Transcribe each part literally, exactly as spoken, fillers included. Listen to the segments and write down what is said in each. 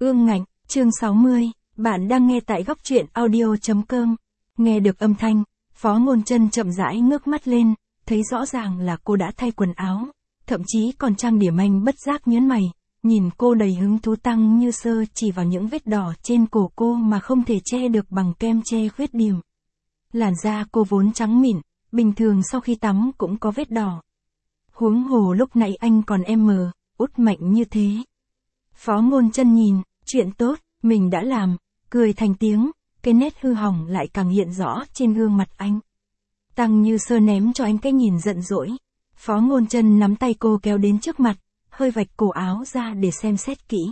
Ương ngạnh, chương sáu mươi, bạn đang nghe tại góc truyện audio.com. Nghe được âm thanh, Phó Ngôn Chân chậm rãi ngước mắt lên, thấy rõ ràng là cô đã thay quần áo, thậm chí còn trang điểm. Anh bất giác nhớn mày, nhìn cô đầy hứng thú. Tăng Như Sơ chỉ vào những vết đỏ trên cổ cô mà không thể che được bằng kem che khuyết điểm. Làn da cô vốn trắng mịn, bình thường sau khi tắm cũng có vết đỏ. Huống hồ lúc nãy anh còn em mờ, út mạnh như thế. Phó Ngôn Chân nhìn, chuyện tốt, mình đã làm, cười thành tiếng, cái nét hư hỏng lại càng hiện rõ trên gương mặt anh. Tăng Như Sơ ném cho anh cái nhìn giận dỗi. Phó Ngôn Chân nắm tay cô kéo đến trước mặt, hơi vạch cổ áo ra để xem xét kỹ.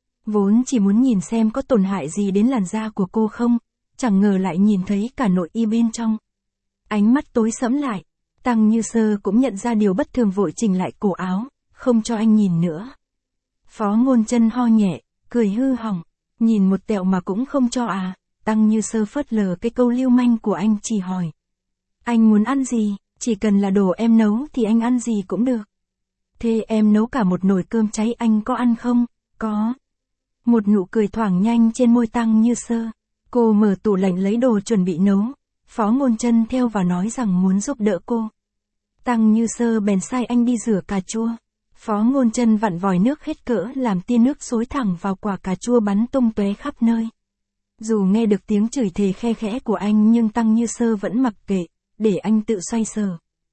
Vốn chỉ muốn nhìn xem có tổn hại gì đến làn da của cô không, chẳng ngờ lại nhìn thấy cả nội y bên trong. Ánh mắt tối sẫm lại, Tăng Như Sơ cũng nhận ra điều bất thường, vội chỉnh lại cổ áo, không cho anh nhìn nữa. Phó Ngôn Chân ho nhẹ, cười hư hỏng, nhìn một tẹo mà cũng không cho à. Tăng Như Sơ phớt lờ cái câu lưu manh của anh, chỉ hỏi. Anh muốn ăn gì, chỉ cần là đồ em nấu thì anh ăn gì cũng được. Thế em nấu cả một nồi cơm cháy anh có ăn không? Có. Một nụ cười thoảng nhanh trên môi Tăng Như Sơ. Cô mở tủ lạnh lấy đồ chuẩn bị nấu. Phó Ngôn Chân theo vào nói rằng muốn giúp đỡ cô. Tăng Như Sơ bèn sai anh đi rửa cà chua. Phó Ngôn Chân vặn vòi nước hết cỡ làm tia nước xối thẳng vào quả cà chua bắn tung tóe khắp nơi. Dù nghe được tiếng chửi thề khe khẽ của anh nhưng Tăng Như Sơ vẫn mặc kệ, để anh tự xoay sở.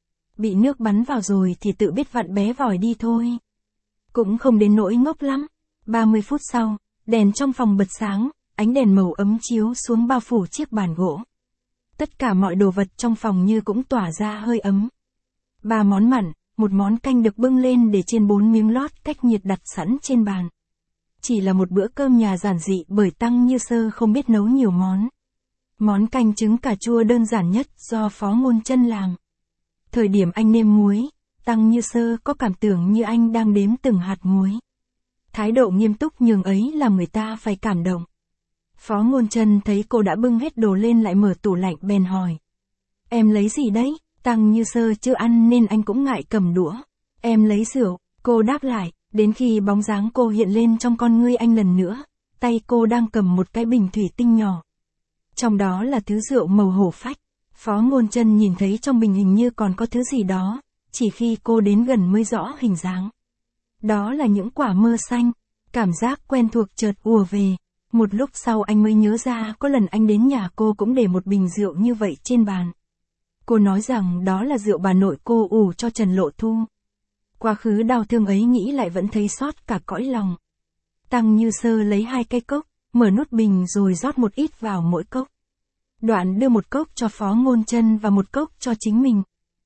Bị nước bắn vào rồi thì tự biết vặn bé vòi đi thôi. Cũng không đến nỗi ngốc lắm. ba mươi phút sau, đèn trong phòng bật sáng, ánh đèn màu ấm chiếu xuống bao phủ chiếc bàn gỗ. Tất cả mọi đồ vật trong phòng như cũng tỏa ra hơi ấm. Ba món mặn, một món canh được bưng lên để trên bốn miếng lót cách nhiệt đặt sẵn trên bàn. Chỉ là một bữa cơm nhà giản dị bởi Tăng Như Sơ không biết nấu nhiều món. Món canh trứng cà chua đơn giản nhất do Phó Ngôn Chân làm. Thời điểm anh nêm muối, Tăng Như Sơ có cảm tưởng như anh đang đếm từng hạt muối. Thái độ nghiêm túc nhường ấy làm người ta phải cảm động. Phó Ngôn Chân thấy cô đã bưng hết đồ lên lại mở tủ lạnh bèn hỏi. Em lấy gì đấy? Tăng Như Sơ chưa ăn nên anh cũng ngại cầm đũa. Em lấy rượu, cô đáp lại, đến khi bóng dáng cô hiện lên trong con ngươi anh lần nữa, tay cô đang cầm một cái bình thủy tinh nhỏ. Trong đó là thứ rượu màu hổ phách. Phó Ngôn Chân nhìn thấy trong bình hình như còn có thứ gì đó, chỉ khi cô đến gần mới rõ hình dáng. Đó là những quả mơ xanh, cảm giác quen thuộc chợt ùa về. Một lúc sau anh mới nhớ ra có lần anh đến nhà cô cũng để một bình rượu như vậy trên bàn. Cô nói rằng đó là rượu bà nội cô ủ cho Trần Lộ Thu. Quá khứ đau thương ấy nghĩ lại vẫn thấy xót cả cõi lòng. Tăng Như Sơ lấy hai cái cốc, mở nút bình rồi rót một ít vào mỗi cốc. Đoạn đưa một cốc cho Phó Ngôn Chân và một cốc cho chính mình.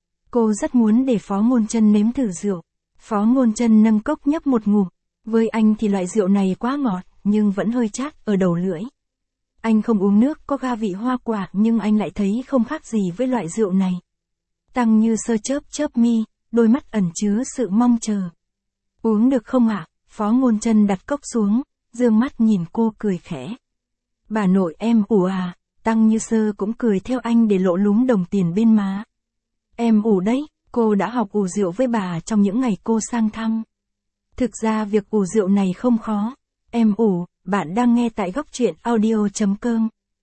Cô rất muốn để Phó Ngôn Chân nếm thử rượu. Phó Ngôn Chân nâng cốc nhấp một ngụm. Với anh thì loại rượu này quá ngọt, nhưng vẫn hơi chát ở đầu lưỡi. Anh không uống nước có ga vị hoa quả nhưng anh lại thấy không khác gì với loại rượu này. Tăng Như Sơ chớp chớp mi, đôi mắt ẩn chứa sự mong chờ. Uống được không ạ? Phó Ngôn Chân đặt cốc xuống, dương mắt nhìn cô cười khẽ. Bà nội em ủ à? Tăng Như Sơ cũng cười theo anh để lộ lúm đồng tiền bên má. Em ủ đấy, cô đã học ủ rượu với bà trong những ngày cô sang thăm. Thực ra việc ủ rượu này không khó. Em ủ, bạn đang nghe tại góc truyện audio.com.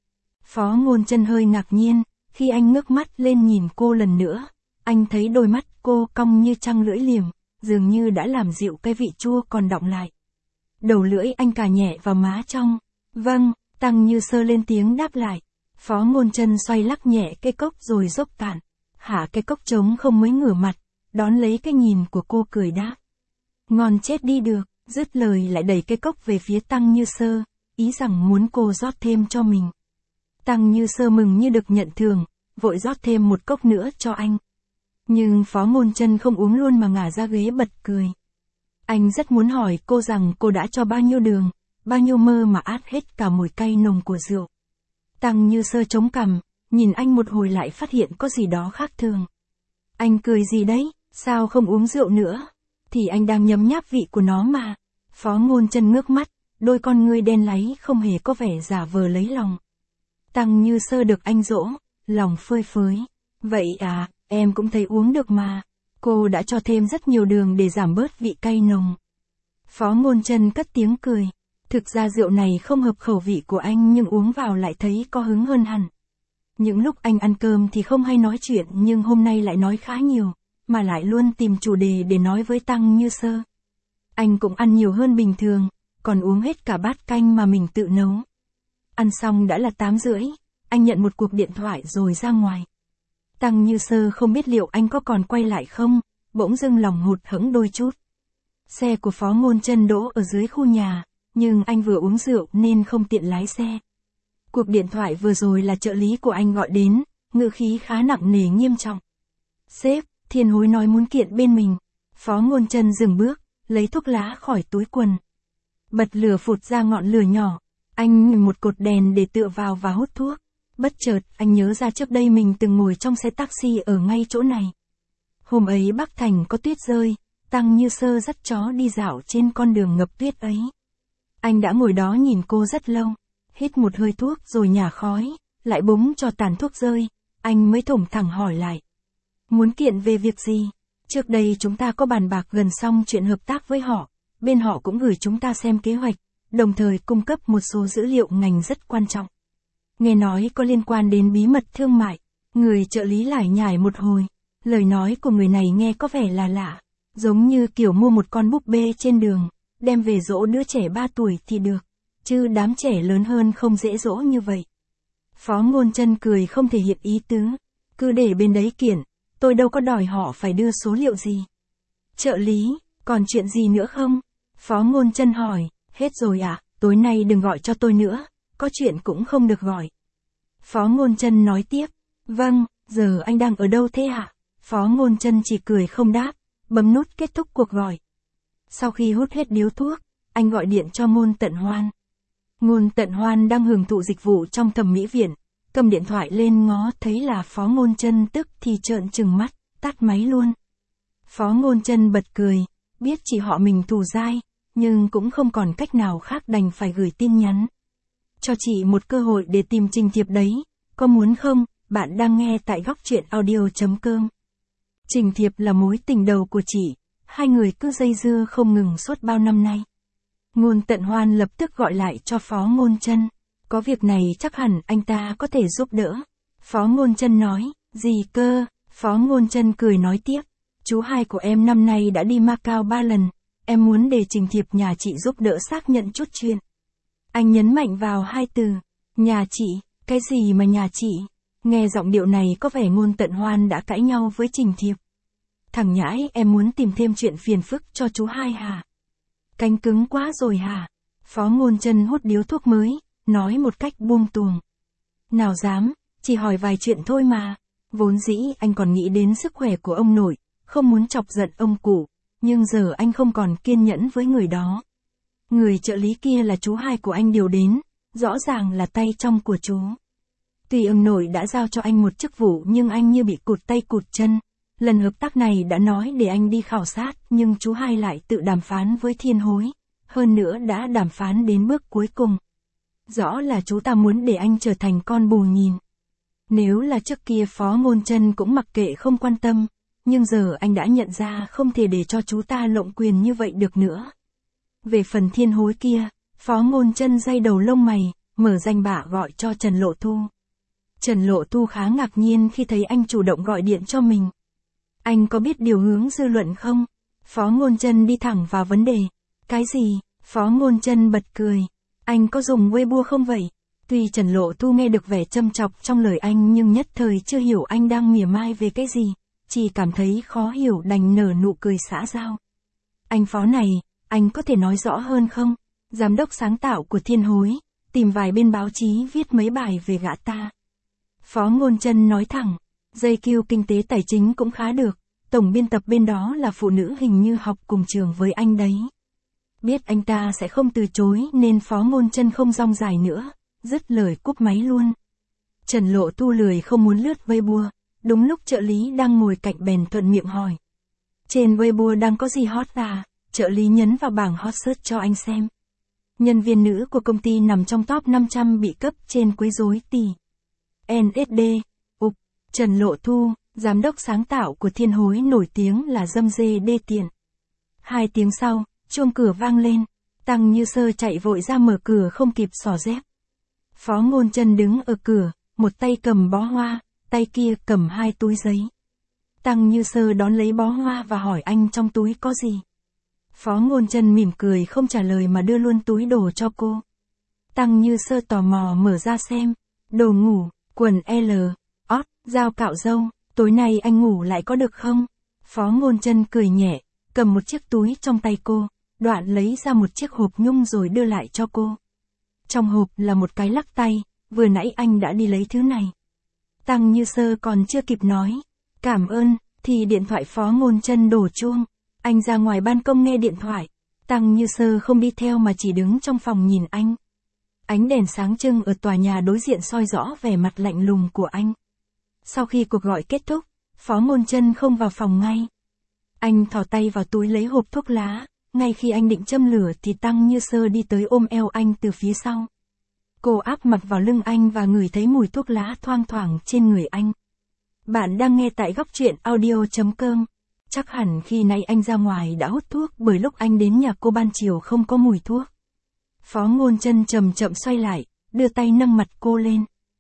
Phó Ngôn Chân hơi ngạc nhiên, khi anh ngước mắt lên nhìn cô lần nữa, anh thấy đôi mắt cô cong như trăng lưỡi liềm, dường như đã làm dịu cái vị chua còn đọng lại. Đầu lưỡi anh cà nhẹ vào má trong. Vâng, Tăng Như Sơ lên tiếng đáp lại. Phó Ngôn Chân xoay lắc nhẹ cái cốc rồi dốc cạn, hạ cái cốc trống không mới ngửa mặt, đón lấy cái nhìn của cô cười đáp. Ngon chết đi được, dứt lời lại đẩy cái cốc về phía Tăng Như Sơ, ý rằng muốn cô rót thêm cho mình. Tăng Như Sơ mừng như được nhận thưởng, vội rót thêm một cốc nữa cho anh. Nhưng Phó Ngôn Chân không uống luôn mà ngả ra ghế bật cười. Anh rất muốn hỏi cô rằng cô đã cho bao nhiêu đường, bao nhiêu mơ mà át hết cả mùi cay nồng của rượu. Tăng Như Sơ chống cằm, nhìn anh một hồi lại phát hiện có gì đó khác thường. Anh cười gì đấy, sao không uống rượu nữa? Thì anh đang nhấm nháp vị của nó mà. Phó Ngôn Chân ngước mắt, đôi con ngươi đen láy không hề có vẻ giả vờ lấy lòng. Tăng Như Sơ được anh dỗ, lòng phơi phới. Vậy à, em cũng thấy uống được mà. Cô đã cho thêm rất nhiều đường để giảm bớt vị cay nồng. Phó Ngôn Chân cất tiếng cười. Thực ra rượu này không hợp khẩu vị của anh nhưng uống vào lại thấy có hứng hơn hẳn. Những lúc anh ăn cơm thì không hay nói chuyện nhưng hôm nay lại nói khá nhiều, mà lại luôn tìm chủ đề để nói với Tăng Như Sơ. Anh cũng ăn nhiều hơn bình thường, còn uống hết cả bát canh mà mình tự nấu. Ăn xong đã là tám rưỡi, anh nhận một cuộc điện thoại rồi ra ngoài. Tăng Như Sơ không biết liệu anh có còn quay lại không, bỗng dưng lòng hụt hẫng đôi chút. Xe của Phó Ngôn Chân đỗ ở dưới khu nhà, nhưng anh vừa uống rượu nên không tiện lái xe. Cuộc điện thoại vừa rồi là trợ lý của anh gọi đến, ngữ khí khá nặng nề nghiêm trọng. Sếp, Thiên Hối nói muốn kiện bên mình. Phó Ngôn Chân dừng bước, lấy thuốc lá khỏi túi quần. Bật lửa phụt ra ngọn lửa nhỏ, anh nhìn một cột đèn để tựa vào và hút thuốc. Bất chợt, anh nhớ ra trước đây mình từng ngồi trong xe taxi ở ngay chỗ này. Hôm ấy Bắc Thành có tuyết rơi, Tăng Như Sơ dắt chó đi dạo trên con đường ngập tuyết ấy. Anh đã ngồi đó nhìn cô rất lâu, hít một hơi thuốc rồi nhả khói, lại búng cho tàn thuốc rơi, anh mới thủng thẳng hỏi lại. Muốn kiện về việc gì? Trước đây chúng ta có bàn bạc gần xong chuyện hợp tác với họ, bên họ cũng gửi chúng ta xem kế hoạch, đồng thời cung cấp một số dữ liệu ngành rất quan trọng. Nghe nói có liên quan đến bí mật thương mại, người trợ lý lải nhải một hồi, lời nói của người này nghe có vẻ là lạ, giống như kiểu mua một con búp bê trên đường, đem về dỗ đứa trẻ ba tuổi thì được, chứ đám trẻ lớn hơn không dễ dỗ như vậy. Phó Ngôn Chân cười không thể hiện ý tứ, cứ để bên đấy kiện, tôi đâu có đòi họ phải đưa số liệu gì. Trợ lý, còn chuyện gì nữa không? Phó Ngôn Chân hỏi, hết rồi à, tối nay đừng gọi cho tôi nữa, có chuyện cũng không được gọi. Phó Ngôn Chân nói tiếp, vâng, giờ anh đang ở đâu thế hả? Phó Ngôn Chân chỉ cười không đáp, bấm nút kết thúc cuộc gọi. Sau khi hút hết điếu thuốc, anh gọi điện cho Ngôn Tận Hoan. Ngôn Tận Hoan đang hưởng thụ dịch vụ trong thẩm mỹ viện, cầm điện thoại lên ngó thấy là Phó Ngôn Chân tức thì trợn trừng mắt, tắt máy luôn. Phó Ngôn Chân bật cười, biết chỉ họ mình thù dai, nhưng cũng không còn cách nào khác đành phải gửi tin nhắn. Cho chị một cơ hội để tìm Trình Thiệp đấy, có muốn không? Bạn đang nghe tại góc truyện audio chấm com. Trình Thiệp là mối tình đầu của chị, hai người cứ dây dưa không ngừng suốt bao năm nay. Ngôn Tận Hoan lập tức gọi lại cho Phó Ngôn Chân, có việc này chắc hẳn anh ta có thể giúp đỡ. Phó Ngôn Chân nói, gì cơ? Phó Ngôn Chân cười nói tiếp, chú hai của em năm nay đã đi Macau ba lần, em muốn để Trình Thiệp nhà chị giúp đỡ xác nhận chút chuyện. Anh nhấn mạnh vào hai từ, nhà chị, cái gì mà nhà chị? Nghe giọng điệu này có vẻ Ngôn Tận Hoan đã cãi nhau với Trình Thiệp. Thằng nhãi, em muốn tìm thêm chuyện phiền phức cho chú hai hả? Cánh cứng quá rồi hả? Phó Ngôn Chân hút điếu thuốc mới, nói một cách buông tuồng. Nào dám, chỉ hỏi vài chuyện thôi mà. Vốn dĩ anh còn nghĩ đến sức khỏe của ông nội, không muốn chọc giận ông cụ, nhưng giờ anh không còn kiên nhẫn với người đó. Người trợ lý kia là chú hai của anh điều đến, rõ ràng là tay trong của chú. Tuy ông nội đã giao cho anh một chức vụ nhưng anh như bị cụt tay cụt chân. Lần hợp tác này đã nói để anh đi khảo sát nhưng chú hai lại tự đàm phán với Thiên Hối. Hơn nữa đã đàm phán đến bước cuối cùng. Rõ là chú ta muốn để anh trở thành con bù nhìn. Nếu là trước kia Phó Ngôn Chân cũng mặc kệ không quan tâm, nhưng giờ anh đã nhận ra không thể để cho chú ta lộng quyền như vậy được nữa. Về phần Thiên Hối kia, Phó Ngôn Chân day đầu lông mày, mở danh bạ gọi cho Trần Lộ Thu. Trần Lộ Thu khá ngạc nhiên khi thấy anh chủ động gọi điện cho mình. Anh có biết điều hướng dư luận không? Phó Ngôn Chân đi thẳng vào vấn đề. Cái gì? Phó Ngôn Chân bật cười. Anh có dùng Weibo không vậy? Tuy Trần Lộ Thu nghe được vẻ châm chọc trong lời anh nhưng nhất thời chưa hiểu anh đang mỉa mai về cái gì, chỉ cảm thấy khó hiểu đành nở nụ cười xã giao. Anh Phó này, anh có thể nói rõ hơn không? Giám đốc sáng tạo của Thiên Hối, tìm vài bên báo chí viết mấy bài về gã ta. Phó Ngôn Chân nói thẳng, giây kiu kinh tế tài chính cũng khá được, tổng biên tập bên đó là phụ nữ hình như học cùng trường với anh đấy. Biết anh ta sẽ không từ chối nên Phó Ngôn Chân không rong dài nữa, dứt lời cúp máy luôn. Trần Lộ Thu lười không muốn lướt Weibo, đúng lúc trợ lý đang ngồi cạnh bèn thuận miệng hỏi. Trên Weibo đang có gì hot à? Trợ lý nhấn vào bảng hot search cho anh xem. Nhân viên nữ của công ty nằm trong top năm trăm bị cấp trên quấy rối tỷ. en ét đê, ục, Trần Lộ Thu, giám đốc sáng tạo của Thiên Hối nổi tiếng là dâm dê đê tiện. Hai tiếng sau, chuông cửa vang lên. Tăng Như Sơ chạy vội ra mở cửa không kịp xỏ dép. Phó Ngôn Chân đứng ở cửa, một tay cầm bó hoa, tay kia cầm hai túi giấy. Tăng Như Sơ đón lấy bó hoa và hỏi anh trong túi có gì. Phó Ngôn Chân mỉm cười không trả lời mà đưa luôn túi đồ cho cô. Tăng Như Sơ tò mò mở ra xem, đồ ngủ, quần L, ót, dao cạo râu, tối nay anh ngủ lại có được không? Phó Ngôn Chân cười nhẹ, cầm một chiếc túi trong tay cô, đoạn lấy ra một chiếc hộp nhung rồi đưa lại cho cô. Trong hộp là một cái lắc tay, vừa nãy anh đã đi lấy thứ này. Tăng Như Sơ còn chưa kịp nói, cảm ơn, thì điện thoại Phó Ngôn Chân đổ chuông. Anh ra ngoài ban công nghe điện thoại. Tăng Như Sơ không đi theo mà chỉ đứng trong phòng nhìn anh. Ánh đèn sáng trưng ở tòa nhà đối diện soi rõ vẻ mặt lạnh lùng của anh. Sau khi cuộc gọi kết thúc, Phó Ngôn Chân không vào phòng ngay. Anh thò tay vào túi lấy hộp thuốc lá, ngay khi anh định châm lửa thì Tăng Như Sơ đi tới ôm eo anh từ phía sau. Cô áp mặt vào lưng anh và ngửi thấy mùi thuốc lá thoang thoảng trên người anh. Bạn đang nghe tại góc truyện audio chấm com. Chắc hẳn khi nãy anh ra ngoài đã hút thuốc bởi lúc anh đến nhà cô ban chiều không có mùi thuốc. Phó Ngôn Chân chậm chậm xoay lại, đưa tay nâng mặt cô lên.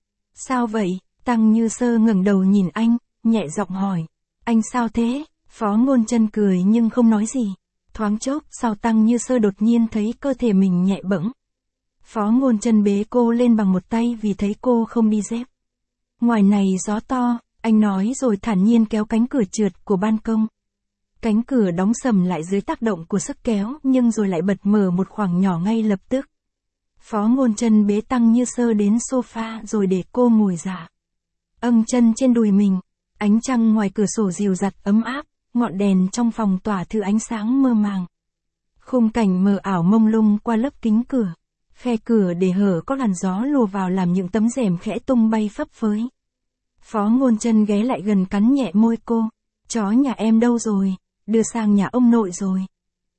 Sao vậy? Tăng Như Sơ ngẩng đầu nhìn anh, nhẹ giọng hỏi. Anh sao thế? Phó Ngôn Chân cười nhưng không nói gì. Thoáng chốc sau Tăng Như Sơ đột nhiên thấy cơ thể mình nhẹ bẫng. Phó Ngôn Chân bế cô lên bằng một tay vì thấy cô không đi dép. Ngoài này gió to, anh nói rồi thản nhiên kéo cánh cửa trượt của ban công. Cánh cửa đóng sầm lại dưới tác động của sức kéo nhưng rồi lại bật mở một khoảng nhỏ ngay lập tức. Phó Ngôn Chân bế Tăng Như Sơ đến sofa rồi để cô ngồi dạ. Âng chân trên đùi mình, ánh trăng ngoài cửa sổ dịu dặt ấm áp, ngọn đèn trong phòng tỏa thứ ánh sáng mơ màng. Khung cảnh mờ ảo mông lung qua lớp kính cửa, khe cửa để hở có làn gió lùa vào làm những tấm rèm khẽ tung bay phấp phới. Phó Ngôn Chân ghé lại gần cắn nhẹ môi cô, chó nhà em đâu rồi? Đưa sang nhà ông nội rồi.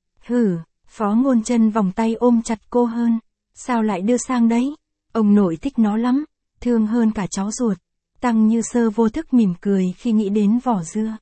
Hử, Phó Ngôn Chân vòng tay ôm chặt cô hơn. Sao lại đưa sang đấy? Ông nội thích nó lắm, thương hơn cả cháu ruột. Tăng Như Sơ vô thức mỉm cười khi nghĩ đến vỏ dưa.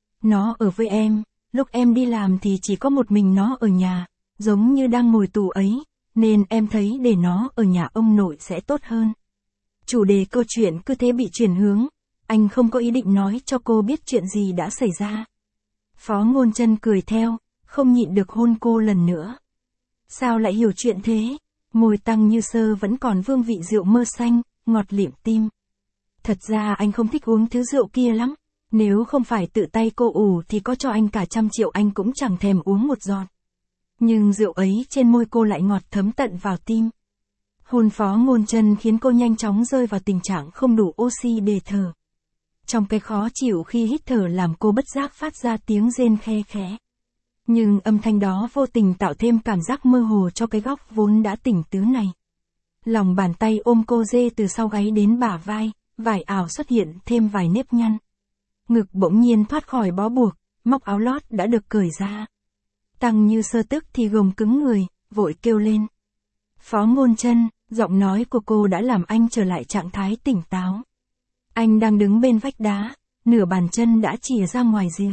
Nó ở với em, lúc em đi làm thì chỉ có một mình nó ở nhà, giống như đang ngồi tù ấy, nên em thấy để nó ở nhà ông nội sẽ tốt hơn. Chủ đề câu chuyện cứ thế bị chuyển hướng, anh không có ý định nói cho cô biết chuyện gì đã xảy ra. Phó Ngôn Chân cười theo, không nhịn được hôn cô lần nữa. Sao lại hiểu chuyện thế? Môi Tăng Như Sơ vẫn còn vương vị rượu mơ xanh, ngọt liệm tim. Thật ra anh không thích uống thứ rượu kia lắm. Nếu không phải tự tay cô ủ thì có cho anh cả trăm triệu anh cũng chẳng thèm uống một giọt. Nhưng rượu ấy trên môi cô lại ngọt thấm tận vào tim. Hôn Phó Ngôn Chân khiến cô nhanh chóng rơi vào tình trạng không đủ oxy để thở. Trong cái khó chịu khi hít thở làm cô bất giác phát ra tiếng rên khe khẽ. Nhưng âm thanh đó vô tình tạo thêm cảm giác mơ hồ cho cái góc vốn đã tỉnh tứ này. Lòng bàn tay ôm cô dê từ sau gáy đến bả vai, vải ảo xuất hiện thêm vài nếp nhăn. Ngực bỗng nhiên thoát khỏi bó buộc, móc áo lót đã được cởi ra. Tăng Như Sơ tức thì gồng cứng người, vội kêu lên. Phó Ngôn Chân, giọng nói của cô đã làm anh trở lại trạng thái tỉnh táo. Anh đang đứng bên vách đá, nửa bàn chân đã chìa ra ngoài rìa.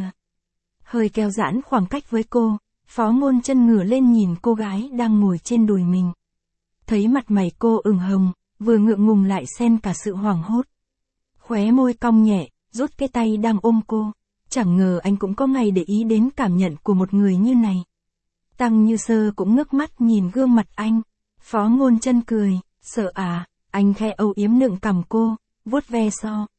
Hơi kéo giãn khoảng cách với cô, Phó Ngôn Chân ngửa lên nhìn cô gái đang ngồi trên đùi mình. Thấy mặt mày cô ửng hồng, vừa ngượng ngùng lại xen cả sự hoảng hốt. Khóe môi cong nhẹ, rút cái tay đang ôm cô. Chẳng ngờ anh cũng có ngày để ý đến cảm nhận của một người như này. Tăng Như Sơ cũng ngước mắt nhìn gương mặt anh. Phó Ngôn Chân cười, sợ à, anh khẽ âu yếm nựng cằm cô, vuốt ve so.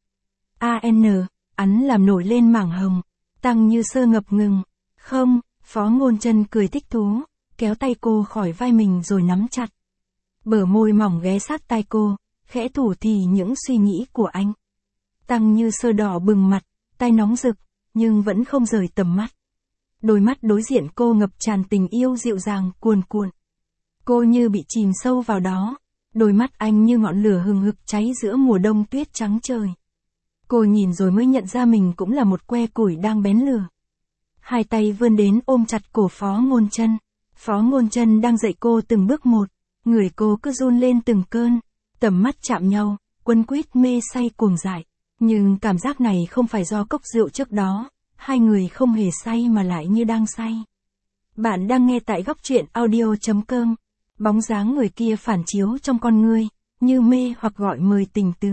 A N, ắn làm nổi lên mảng hồng. Tăng Như Sơ ngập ngừng. Không, Phó Ngôn Chân cười thích thú, kéo tay cô khỏi vai mình rồi nắm chặt. Bờ môi mỏng ghé sát tai cô, khẽ thủ thì những suy nghĩ của anh. Tăng Như Sơ đỏ bừng mặt, tay nóng rực, nhưng vẫn không rời tầm mắt. Đôi mắt đối diện cô ngập tràn tình yêu dịu dàng cuồn cuộn. Cô như bị chìm sâu vào đó, đôi mắt anh như ngọn lửa hừng hực cháy giữa mùa đông tuyết trắng trời. Cô nhìn rồi mới nhận ra mình cũng là một que củi đang bén lửa. Hai tay vươn đến ôm chặt cổ Phó Ngôn Chân. Phó Ngôn Chân đang dạy cô từng bước một, người cô cứ run lên từng cơn, tầm mắt chạm nhau, quấn quýt mê say cuồng dại. Nhưng cảm giác này không phải do cốc rượu trước đó, hai người không hề say mà lại như đang say. Bạn đang nghe tại góc truyện audio.com. Bóng dáng người kia phản chiếu trong con ngươi, như mê hoặc gọi mời tình tứ.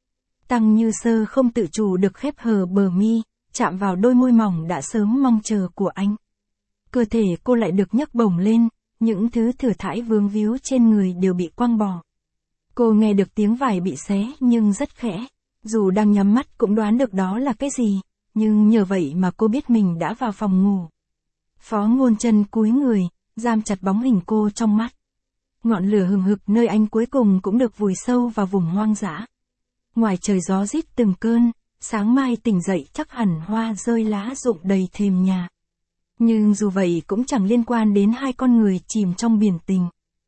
Tăng Như Sơ không tự chủ được khép hờ bờ mi, chạm vào đôi môi mỏng đã sớm mong chờ của anh. Cơ thể cô lại được nhấc bổng lên, những thứ thừa thãi vướng víu trên người đều bị quăng bỏ. Cô nghe được tiếng vải bị xé nhưng rất khẽ, dù đang nhắm mắt cũng đoán được đó là cái gì, nhưng nhờ vậy mà cô biết mình đã vào phòng ngủ. Phó Ngôn Chân cúi người, giam chặt bóng hình cô trong mắt. Ngọn lửa hừng hực nơi anh cuối cùng cũng được vùi sâu vào vùng hoang dã. Ngoài trời gió rít từng cơn, sáng mai tỉnh dậy chắc hẳn hoa rơi lá rụng đầy thềm nhà. Nhưng dù vậy cũng chẳng liên quan đến hai con người chìm trong biển tình.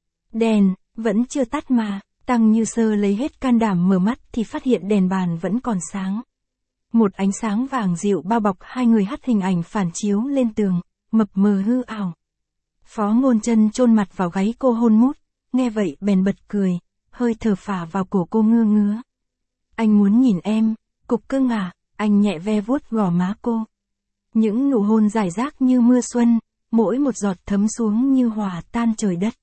Đèn, vẫn chưa tắt mà, Tăng Như Sơ lấy hết can đảm mở mắt thì phát hiện đèn bàn vẫn còn sáng. Một ánh sáng vàng dịu bao bọc hai người hắt hình ảnh phản chiếu lên tường, mập mờ hư ảo. Phó Ngôn Chân chôn mặt vào gáy cô hôn mút, nghe vậy bèn bật cười, hơi thở phả vào cổ cô ngưa ngứa. Anh muốn nhìn em, cục cưng à, anh nhẹ ve vuốt gò má cô. Những nụ hôn rải rác như mưa xuân, mỗi một giọt thấm xuống như hòa tan trời đất.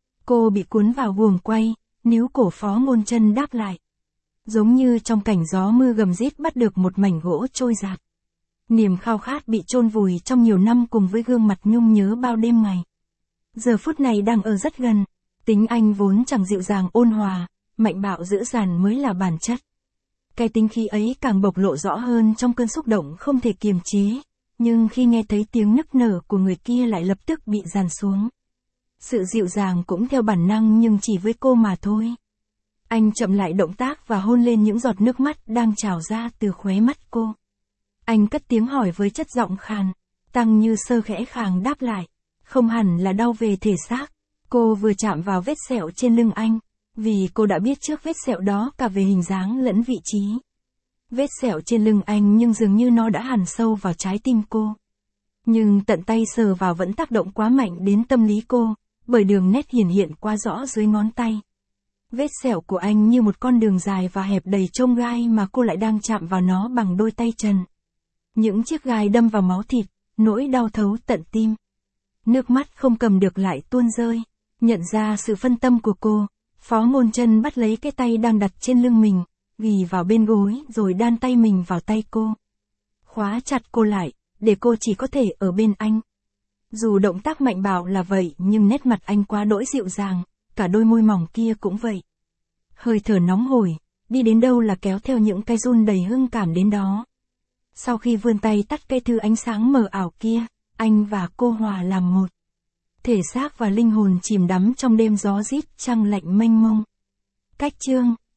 Cô bị cuốn vào guồng quay, níu cổ Phó Ngôn Chân đáp lại. Giống như trong cảnh gió mưa gầm rít bắt được một mảnh gỗ trôi giạt. Niềm khao khát bị chôn vùi trong nhiều năm cùng với gương mặt nhung nhớ bao đêm ngày. Giờ phút này đang ở rất gần, tính anh vốn chẳng dịu dàng ôn hòa, mạnh bạo dữ dằn mới là bản chất. Cái tính khí ấy càng bộc lộ rõ hơn trong cơn xúc động không thể kiềm chế, nhưng khi nghe thấy tiếng nức nở của người kia lại lập tức bị dàn xuống. Sự dịu dàng cũng theo bản năng nhưng chỉ với cô mà thôi. Anh chậm lại động tác và hôn lên những giọt nước mắt đang trào ra từ khóe mắt cô. Anh cất tiếng hỏi với chất giọng khàn. Tăng Như Sơ khẽ khàng đáp lại. Không hẳn là đau về thể xác. Cô vừa chạm vào vết sẹo trên lưng anh, vì cô đã biết trước vết sẹo đó cả về hình dáng lẫn vị trí. Vết sẹo trên lưng anh nhưng dường như nó đã hằn sâu vào trái tim cô. Nhưng tận tay sờ vào vẫn tác động quá mạnh đến tâm lý cô, bởi đường nét hiển hiện quá rõ dưới ngón tay. Vết sẹo của anh như một con đường dài và hẹp đầy chông gai mà cô lại đang chạm vào nó bằng đôi tay trần. Những chiếc gai đâm vào máu thịt, nỗi đau thấu tận tim. Nước mắt không cầm được lại tuôn rơi. Nhận ra sự phân tâm của cô, Phó Ngôn Chân bắt lấy cái tay đang đặt trên lưng mình, ghì vào bên gối rồi đan tay mình vào tay cô. Khóa chặt cô lại, để cô chỉ có thể ở bên anh. Dù động tác mạnh bạo là vậy nhưng nét mặt anh quá đỗi dịu dàng, cả đôi môi mỏng kia cũng vậy. Hơi thở nóng hổi, đi đến đâu là kéo theo những cái run đầy hưng cảm đến đó. Sau khi vươn tay tắt cây thư ánh sáng mờ ảo kia, anh và cô hòa làm một. Thể xác và linh hồn chìm đắm trong đêm gió rít trăng lạnh mênh mông. Cách chương